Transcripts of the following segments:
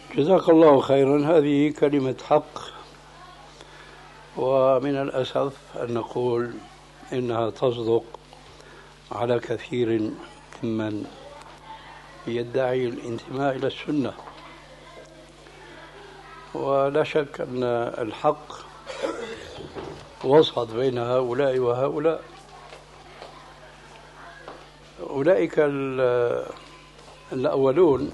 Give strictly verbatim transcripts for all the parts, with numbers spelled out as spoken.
جزاك الله خيرا. هذه كلمة حق، ومن الأسف أن نقول إنها تصدق على كثير ممن يدعي الانتماء إلى السنة. ولا شك أن الحق وسط بين هؤلاء وهؤلاء. أولئك الأولون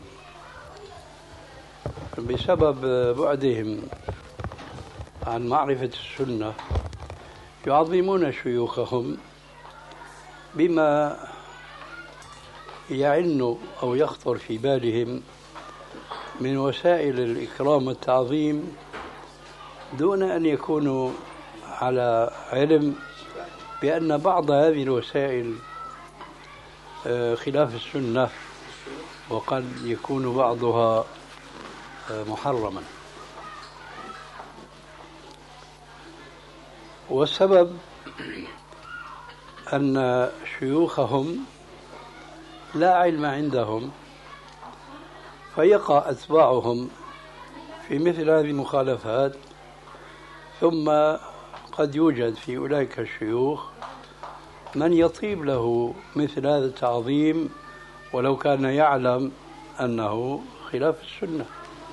بسبب بعدهم عن معرفة السنة يعظمون شيوخهم بما يعن أو يخطر في بالهم من وسائل الإكرام والتعظيم، دون أن يكونوا على علم بأن بعض هذه الوسائل خلاف السنة، وقد يكون بعضها محرما. والسبب أن شيوخهم لا علم عندهم، فيقع أتباعهم في مثل هذه المخالفات. ثم قد يوجد في أولئك الشيوخ من يطيب له مثل هذا التعظيم ولو كان يعلم أنه خلاف السنة.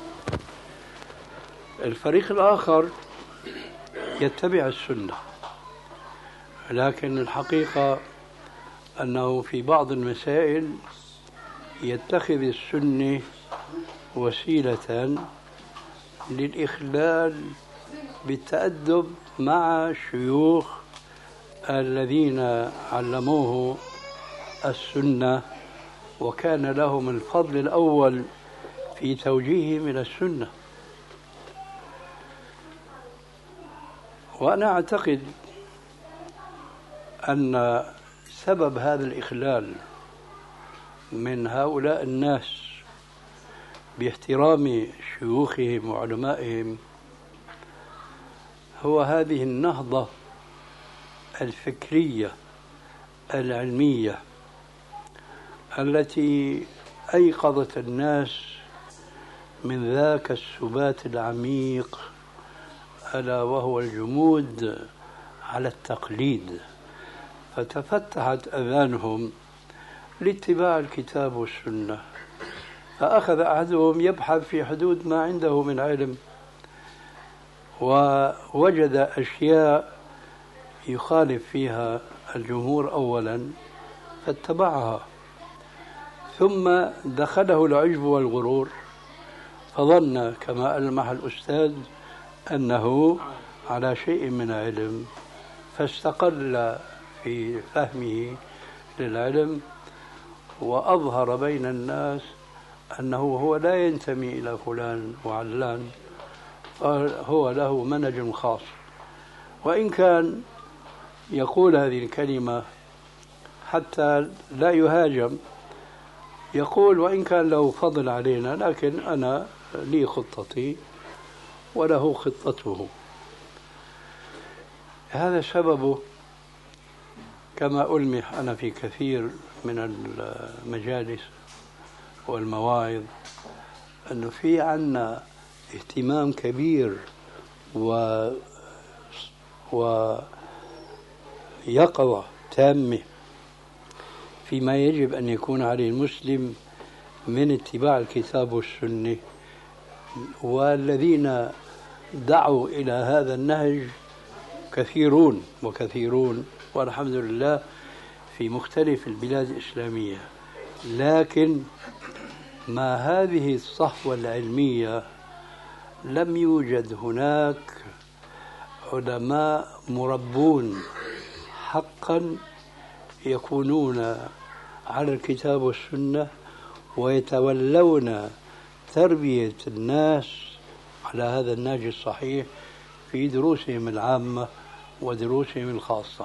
الفريق الآخر يتبع السنة، لكن الحقيقة أنه في بعض المسائل يتخذ السنة وسيلة للإخلال بالتأدب مع الشيوخ الذين علموه السنة، وكان لهم الفضل الأول في توجيههم إلى السنة. وأنا أعتقد أن سبب هذا الإخلال من هؤلاء الناس باحترام شيوخهم وعلمائهم هو هذه النهضة الفكرية العلمية التي أيقظت الناس من ذاك السبات العميق، ألا وهو الجمود على التقليد، فتفتحت أذانهم لاتباع الكتاب والسنة. فأخذ أحدهم يبحث في حدود ما عنده من علم، ووجد أشياء يخالف فيها الجمهور أولا فاتبعها، ثم دخله العجب والغرور فظن كما ألمح الأستاذ أنه على شيء من علم، فاستقل في فهمه للعلم وأظهر بين الناس أنه هو لا ينتمي إلى فلان وعلان، فهو له منهج خاص. وإن كان يقول هذه الكلمة حتى لا يهاجم، يقول وإن كان له فضل علينا لكن أنا لي خطتي وله خطته. هذا سببه كما ألمح أنا في كثير من المجالس والمواعظ أنه في عنا اهتمام كبير و ويقظة تامة فيما يجب أن يكون عليه المسلم من اتباع الكتاب والسنة، والذين دعوا إلى هذا النهج كثيرون وكثيرون والحمد لله في مختلف البلاد الإسلامية. لكن مع هذه الصحوة العلمية لم يوجد هناك علماء مربون حقا يكونون على الكتاب والسنة ويتولون تربية الناس على هذا النهج الصحيح في دروسهم العامة ودروسهم الخاصة.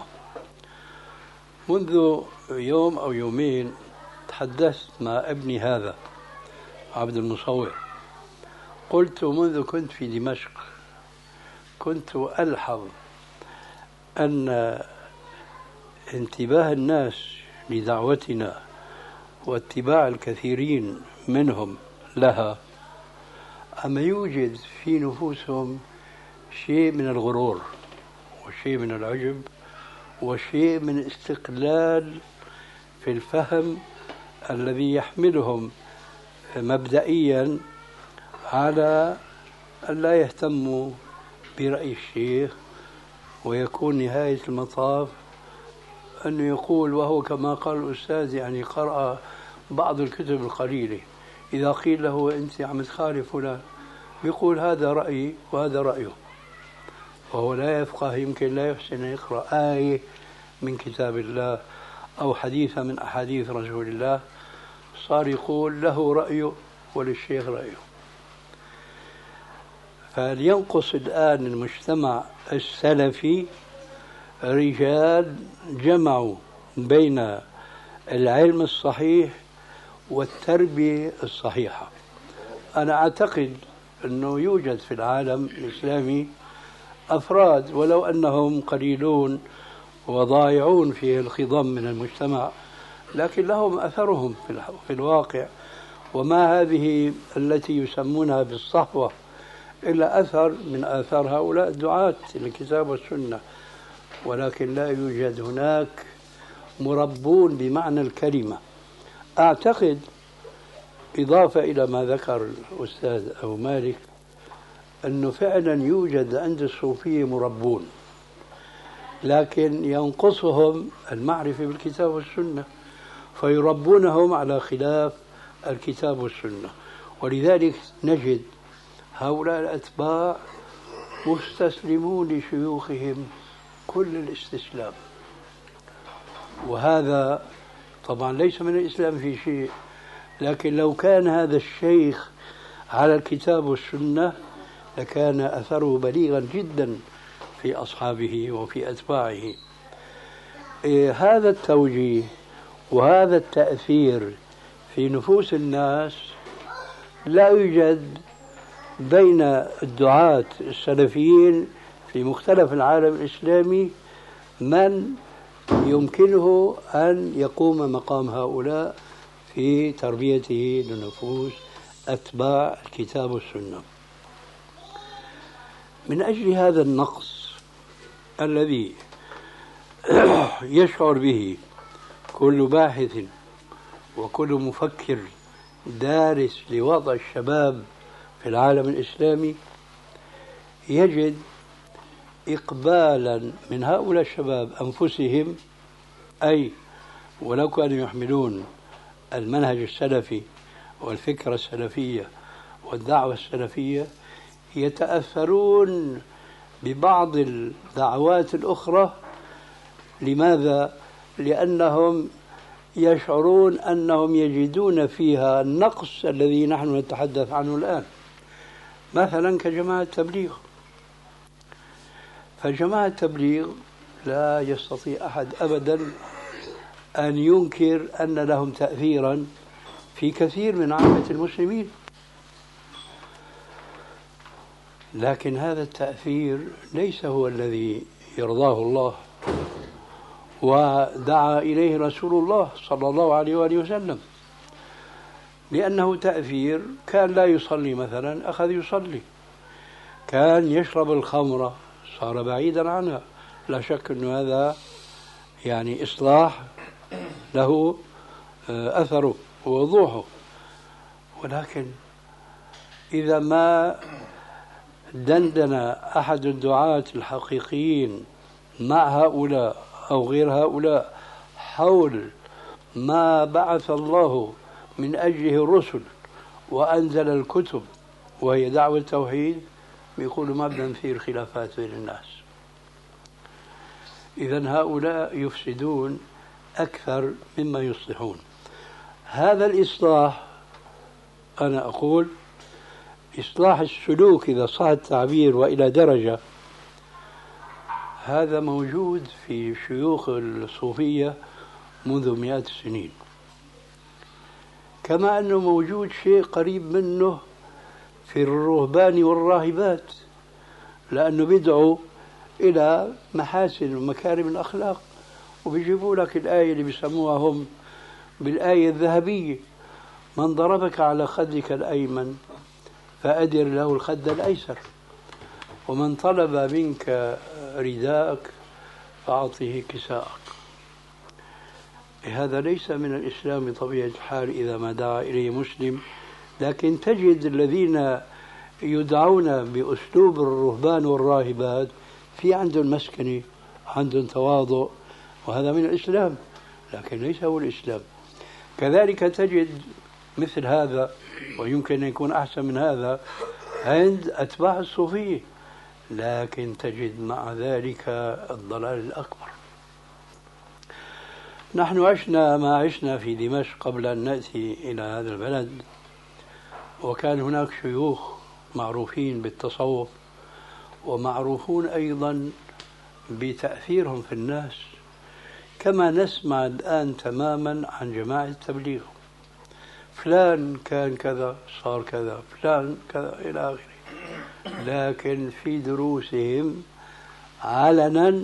منذ يوم أو يومين تحدثت مع ابني هذا عبد المصور، قلت منذ كنت في دمشق كنت ألحظ أن انتباه الناس لدعوتنا واتباع الكثيرين منهم لها أما يوجد في نفوسهم شيء من الغرور وشيء من العجب وشيء من استقلال في الفهم الذي يحملهم مبدئيا على أن لا يهتموا برأي الشيخ، ويكون نهاية المطاف أنه يقول، وهو كما قال الأستاذ يعني قرأ بعض الكتب القليلة، إذا قيل له أنت عم تخالف فلان يقول هذا رأيي وهذا رأيه، وهو لا يفقه، يمكن لا يحسن يقرأ آية من كتاب الله أو حديث من أحاديث رسول الله، صار يقول له رأيه وللشيخ رأيه. فلينقص الآن المجتمع السلفي رجال جمعوا بين العلم الصحيح والتربية الصحيحة. أنا أعتقد أنه يوجد في العالم الإسلامي أفراد ولو أنهم قليلون وضائعون في الخضم من المجتمع، لكن لهم أثرهم في الواقع، وما هذه التي يسمونها بالصحوة إلا أثر من آثار هؤلاء الدعاة للكتاب والسنة، ولكن لا يوجد هناك مربون بمعنى الكلمة. أعتقد إضافة إلى ما ذكر الأستاذ أبو مالك أنه فعلا يوجد عند الصوفية مربون، لكن ينقصهم المعرفة بالكتاب والسنة فيربونهم على خلاف الكتاب والسنة، ولذلك نجد هؤلاء الأتباع مستسلمون لشيوخهم كل الاستسلام، وهذا طبعا ليس من الإسلام في شيء، لكن لو كان هذا الشيخ على الكتاب والسنة لكان أثره بليغا جدا في أصحابه وفي أتباعه. إيه هذا التوجيه وهذا التأثير في نفوس الناس لا يوجد بين الدعاة السلفيين في مختلف العالم الإسلامي من يمكنه أن يقوم مقام هؤلاء في تربيته لنفوس أتباع الكتاب والسنة. من أجل هذا النقص الذي يشعر به كل باحث وكل مفكر دارس لوضع الشباب في العالم الإسلامي، يجد إقبالا من هؤلاء الشباب أنفسهم، أي ولو كانوا يحملون المنهج السلفي والفكرة السلفية والدعوة السلفية، يتأثرون ببعض الدعوات الأخرى. لماذا؟ لأنهم يشعرون أنهم يجدون فيها النقص الذي نحن نتحدث عنه الآن، مثلا كجماعة التبليغ. فجماعة التبليغ لا يستطيع أحد أبدا أن ينكر أن لهم تأثيرا في كثير من عامة المسلمين، لكن هذا التأثير ليس هو الذي يرضاه الله ودعا إليه رسول الله صلى الله عليه وآله وسلم، لأنه تأثير كان لا يصلي مثلا أخذ يصلي، كان يشرب الخمر صار بعيدا عنها، لا شك أن هذا يعني إصلاح له أثره ووضوحه. ولكن إذا ما دندن أحد الدعاة الحقيقيين مع هؤلاء أو غير هؤلاء حول ما بعث الله من أجله الرسل وأنزل الكتب وهي دعوة التوحيد، بيقولوا ما بدنا نثير خلافات بين الناس. إذن هؤلاء يفسدون أكثر مما يصلحون. هذا الإصلاح، أنا أقول إصلاح السلوك إذا صح التعبير وإلى درجة، هذا موجود في شيوخ الصوفية منذ مئات السنين، كما أنه موجود شيء قريب منه في الرهبان والراهبات، لأنه بيدعوا إلى محاسن ومكارم الأخلاق، وبيجيبوا لك الآية اللي بيسموها هم بالآية الذهبية: من ضربك على خدك الأيمن فأدر له الخد الأيسر، ومن طلب منك رداءك فأعطه كساءك. هذا ليس من الإسلام بطبيعة الحال إذا ما دعا إليه مسلم، لكن تجد الذين يدعون بأسلوب الرهبان والراهبات في عندهم مسكنة، عندهم تواضع، وهذا من الإسلام، لكن ليس هو الإسلام. كذلك تجد مثل هذا، ويمكن أن يكون أحسن من هذا، عند أتباع الصوفية، لكن تجد مع ذلك الضلال الأكبر. نحن عشنا ما عشنا في دمشق قبل أن نأتي إلى هذا البلد، وكان هناك شيوخ معروفين بالتصوف ومعروفون أيضا بتأثيرهم في الناس، كما نسمع الآن تماما عن جماعة التبليغ، فلان كان كذا صار كذا، فلان كذا إلى آخره. لكن في دروسهم علنا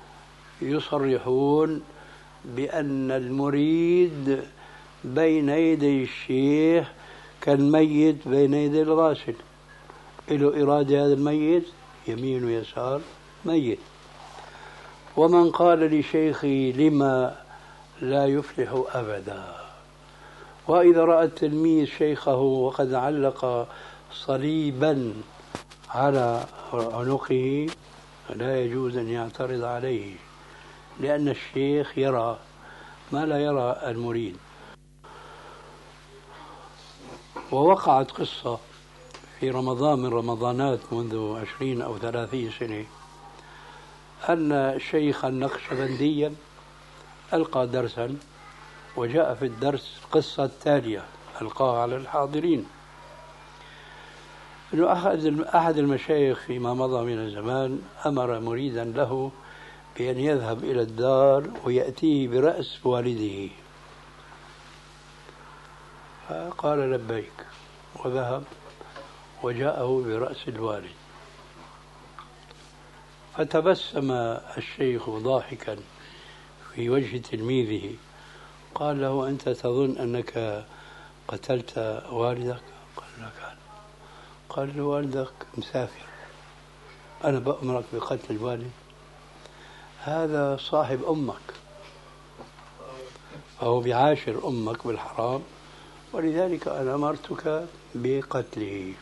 يصرحون بأن المريد بين يدي الشيخ كالميت بين يدي الغاسل، له إرادة هذا الميت يمين ويسار ميت. ومن قال لشيخي لما لا يفلح أبدا، وإذا رأى التلميذ شيخه وقد علق صليبا على عنقه لا يجوز أن يعترض عليه، لأن الشيخ يرى ما لا يرى المريد. ووقعت قصة في رمضان من رمضانات منذ عشرين أو ثلاثين سنة، أن شيخا نقشبنديا ألقى درسا، وجاء في الدرس القصة التالية ألقاها على الحاضرين: أنه أحد المشايخ فيما مضى من الزمان أمر مريدا له بأن يذهب إلى الدار ويأتيه برأس والده، فقال لبيك، وذهب وجاءه برأس الوالد. فتبسم الشيخ ضاحكا في وجه تلميذه، قال له: أنت تظن أنك قتلت والدك؟ قال له: كان. قال له: والدك مسافر، أنا بأمرك بقتل الوالد؟ هذا صاحب أمك، فهو بعاشر أمك بالحرام، ولذلك أنا أمرتك بقتله.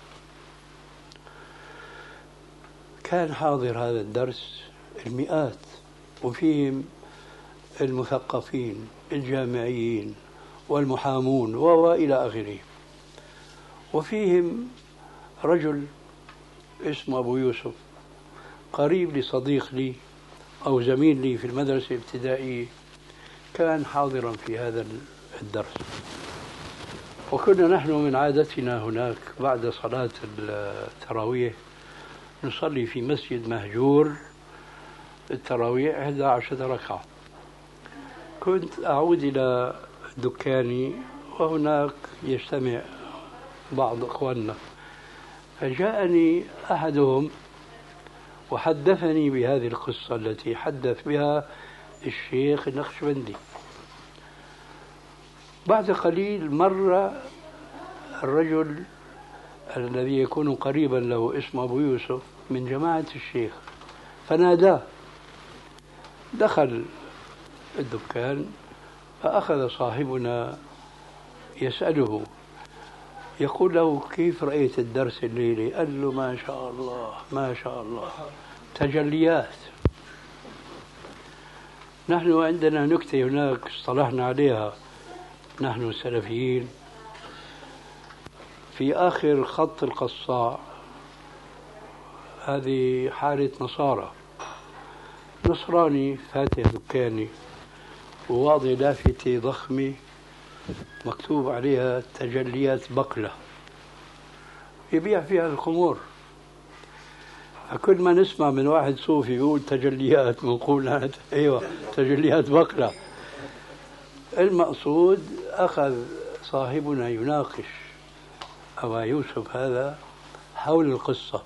كان حاضر هذا الدرس المئات، وفيهم المثقفين الجامعيين والمحامون وإلى آخره، وفيهم رجل اسمه أبو يوسف قريب لصديق لي أو زميل لي في المدرسة الابتدائية، كان حاضرا في هذا الدرس. وكنا نحن من عادتنا هناك بعد صلاة التراويح نصلي في مسجد مهجور التراويح إحدى عشرة ركعة. كنت أعود إلى دكاني وهناك يجتمع بعض أخواننا، فجاءني أحدهم وحدثني بهذه القصة التي حدث بها الشيخ النقشبندي. بعد قليل مر الرجل الذي يكون قريبا له اسمه أبو يوسف من جماعة الشيخ، فناداه، دخل الدكان، فأخذ صاحبنا يسأله، يقول له: كيف رأيت الدرس الليلة؟ قال له: ما شاء الله ما شاء الله، تجليات. نحن عندنا نكتة هناك اصطلحنا عليها نحن السلفيين: في آخر خط القصاع، هذه حالة نصارى، نصراني فاتح دكاني وواضع لافتة ضخمة مكتوب عليها تجليات بقلة، يبيع فيها الخمور. فكل ما نسمع من واحد صوفي يقول تجليات بنقول ايوه تجليات بقلة. المقصود أخذ صاحبنا يناقش أبا يوسف هذا حول القصة،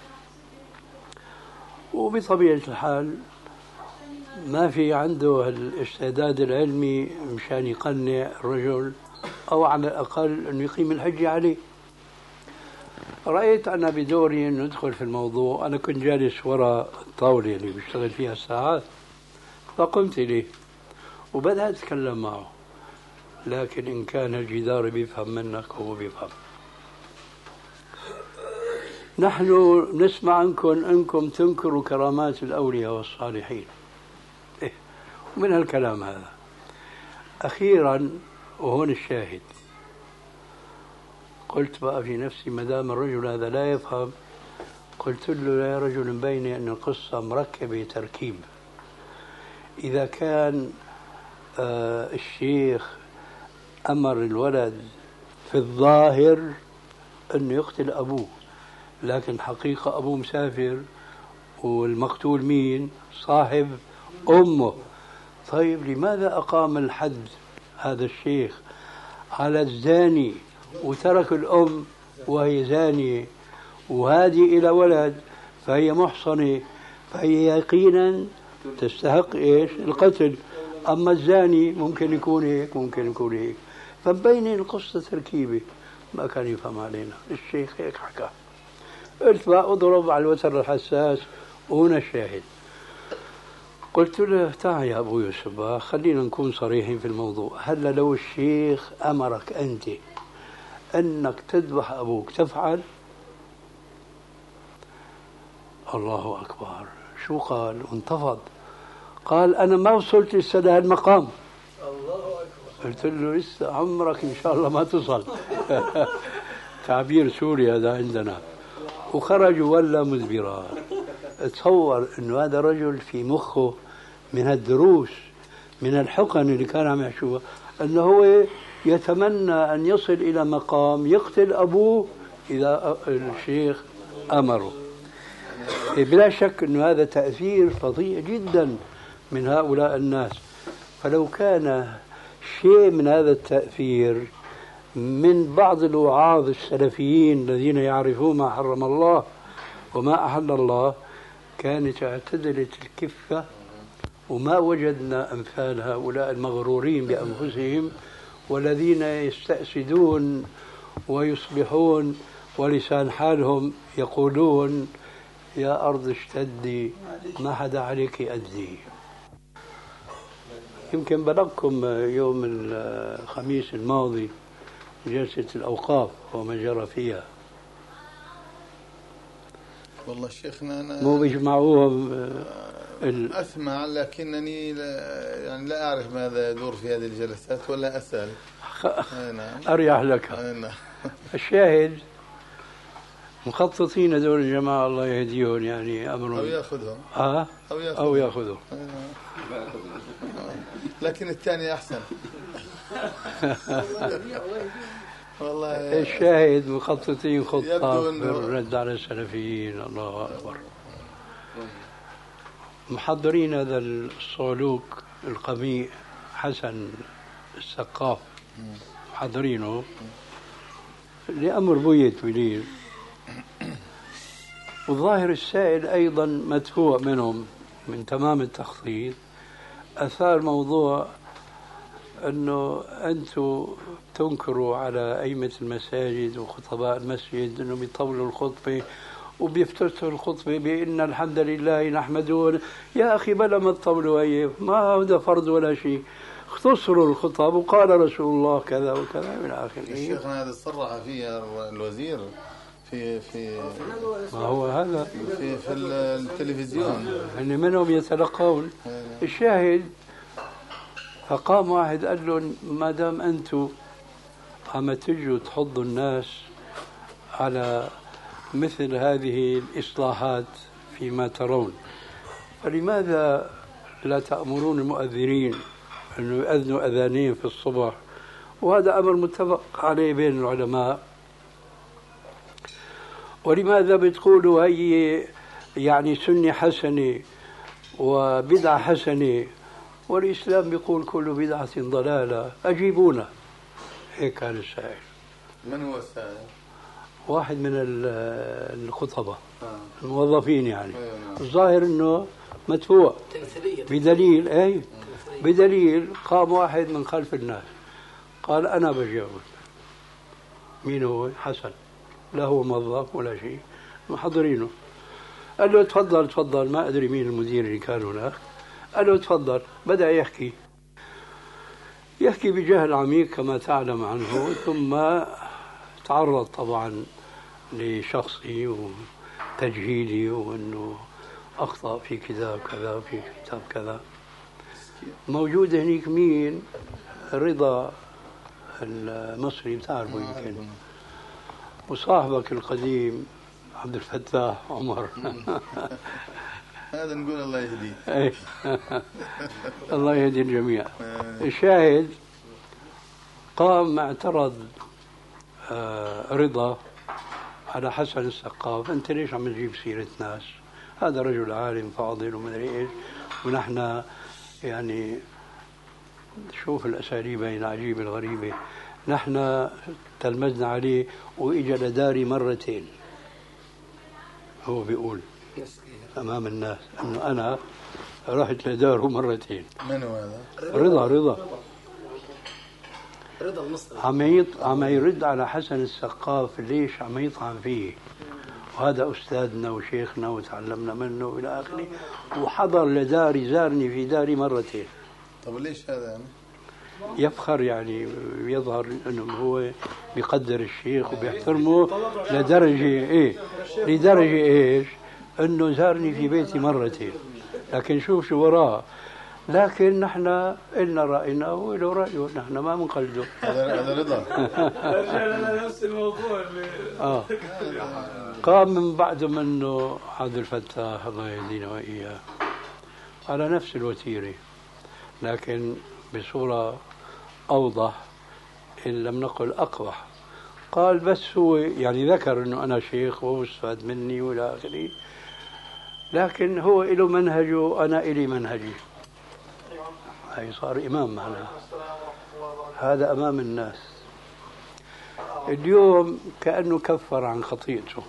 وبطبيعة الحال ما في عنده الاستعداد العلمي مشان يقنع الرجل، أو على الأقل أن يقيم الحجة عليه. رأيت أنا بدوري أن ندخل في الموضوع. أنا كنت جالس وراء الطاولة اللي بشتغل فيها ساعات، فقمت إليه وبدأت أتكلم معه، لكن إن كان الجدار بيفهم منك هو بيفهم. نحن نسمع عنكم أنكم تنكروا كرامات الأولياء والصالحين، إيه ومن هالكلام هذا. أخيرا وهون الشاهد، قلت بقى في نفسي ما دام الرجل هذا لا يفهم، قلت له يا رجل بيني أن القصة مركبة تركيب. إذا كان آه الشيخ أمر الولد في الظاهر أنه يقتل أبوه، لكن حقيقة أبوه مسافر والمقتول مين؟ صاحب أمه. طيب لماذا أقام الحد هذا الشيخ على الزاني وترك الأم وهي زانية، وهذه إلى ولد فهي محصنة، فهي يقينا تستحق إيش؟ القتل. أما الزاني ممكن يكون هيك ممكن يكون هيك، فبين القصة تركيبة ما كان يفهم علينا. الشيخ هيك حكى. قلت بقى أضرب على الوتر الحساس، وهنا الشاهد. قلت له تعال يا أبو يوسف خلينا نكون صريحين في الموضوع. هلا لو الشيخ أمرك أنت أنك تذبح أبوك تفعل؟ الله أكبر، شو قال؟ وانتفض. قال أنا ما وصلت لسه لهالمقام. الله أكبر. قلت له لسه عمرك إن شاء الله ما تصل. تعبير سوري هذا عندنا. وخرج ولا مدبرا. تصور أنه هذا رجل في مخه من الدروس من الحقن اللي كان عم يحشوها، أنه هو يتمنى أن يصل إلى مقام يقتل أبوه إذا الشيخ أمره. بلا شك أن هذا تأثير فظيع جدا من هؤلاء الناس. فلو كان شيء من هذا التأثير من بعض الوعاظ السلفيين الذين يعرفون ما حرم الله وما أحل الله، كانت اعتدلت الكفة وما وجدنا أمثال هؤلاء المغرورين بأنفسهم والذين يستأسدون ويصبحون ولسان حالهم يقولون يا أرض اشتدي ما حدا عليك أدي. يمكن بلغكم يوم الخميس الماضي جلسة الأوقاف وما جرى فيها. والله شيخنا أنا مو بيجمعوهم ال... أسمع لكنني لا يعني لا أعرف ماذا يدور في هذه الجلسات ولا أسأل. خ... أريح لك. الشاهد مخططين هذول الجماعة الله يهديهم، يعني أمرهم أو يأخذهم آه؟ أو يأخذهم, أو يأخذهم. لكن الثاني أحسن. والله الشاهد مخططين خطة بالرد على السلفيين. الله أكبر. محضرين هذا الصعلوك القميء حسن السقاف، محضرينه لأمر بوية وليل، والظاهر السائل أيضا مدفوع منهم من تمام التخطيط. أثار موضوع أنه أنتم تنكروا على أئمة المساجد وخطباء المسجد أنهم يطولوا الخطبة وبيفتتحوا الخطبة بإن الحمد لله نحمده. يا أخي بلا ما تطولوا أيه، ما هذا فرض ولا شيء، اختصروا الخطب وقال رسول الله كذا وكذا من آخره. الشيخنا هذا صرح فيه الوزير في في ما هو هذا في في التلفزيون أن منهم يتلقون. الشاهد فقام واحد قال له ما دام أنتم عم تجوا تحضوا الناس على مثل هذه الإصلاحات فيما ترون، فلماذا لا تأمرون المؤذنين أن يؤذنوا أذانين في الصبح؟ وهذا أمر متفق عليه بين العلماء. ولماذا بتقولوا هي يعني سنة حسنة وبدعة حسنة والإسلام بيقول كل بدعة ضلالة؟ أجيبونا. هيك كان السائل. من هو السائل؟ واحد من الخطباء الموظفين يعني. الظاهر أنه مدفوع بدليل أي بدليل قام واحد من خلف الناس قال أنا بجاوب. مين هو؟ حسن. لا هو موظف ولا شيء، محضرينه. قال له تفضل تفضل، ما أدري مين المدير اللي كان هناك. قال له تفضل. بدأ يحكي يحكي بجهل عميق كما تعلم عنه، ثم تعرض طبعا لشخصي وتجهيلي وأنه أخطأ في كذا وكذا وفي كتاب كذا. موجود هنيك مين؟ رضا المصري، بتعرفه يمكن، وصاحبك القديم عبد الفتاح عمر. هذا نقول الله يهديه. الله يهدي الجميع. الشاهد قام اعترض رضا على حسن السقاف: أنت ليش عم تجيب سيرة ناس؟ هذا رجل عالم فاضل ومدري إيش، ونحن يعني شوف الأساليب العجيبة الغريبة، نحن تلمذنا عليه وإجا لداري مرتين. هو بيقول أمام الناس أنه أنا رحت لداره مرتين. من هو هذا؟ رضا رضا رضا المصري. عم يط... عم يرد على حسن السقاف ليش عم يطعن فيه، وهذا أستاذنا وشيخنا وتعلمنا منه إلى آخره، وحضر لداري، زارني في داري مرتين. طب ليش هذا يعني؟ يفخر يعني، يظهر أنه هو بيقدر الشيخ وبيحترمه لدرجة إيه، لدرجة إيش، أنه زارني في بيتي مرتين. لكن شوف شو وراه. لكن نحن إلنا رأينا وله رأيه، نحن ما بنقلده. هذا رضا. رجعنا نفس الموضوع اللي آه. قام من بعده منه عبد الفتاح الله يهدينا وإياه على نفس الوتيرة، لكن بصورة أوضح إن لم نقل أقبح. قال بس هو يعني ذكر أنه أنا شيخ وهو استفاد مني وإلى آخره، لكن هو له منهجه أنا إلي منهجي. هاي صار إمام معنا، هذا أمام الناس. اليوم كأنه كفر عن خطيئته.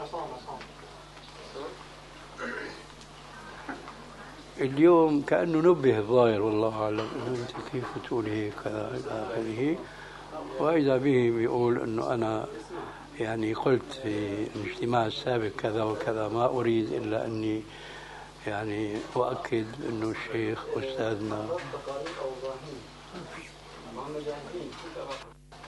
اليوم كأنه نبه الظاهر والله أعلم إنه أنت كيف تقول هيك كذا إلى آخره، وإذا به بيقول إنه أنا يعني قلت في الاجتماع السابق كذا وكذا، ما أريد إلا أني يعني أؤكد أنه الشيخ أستاذنا.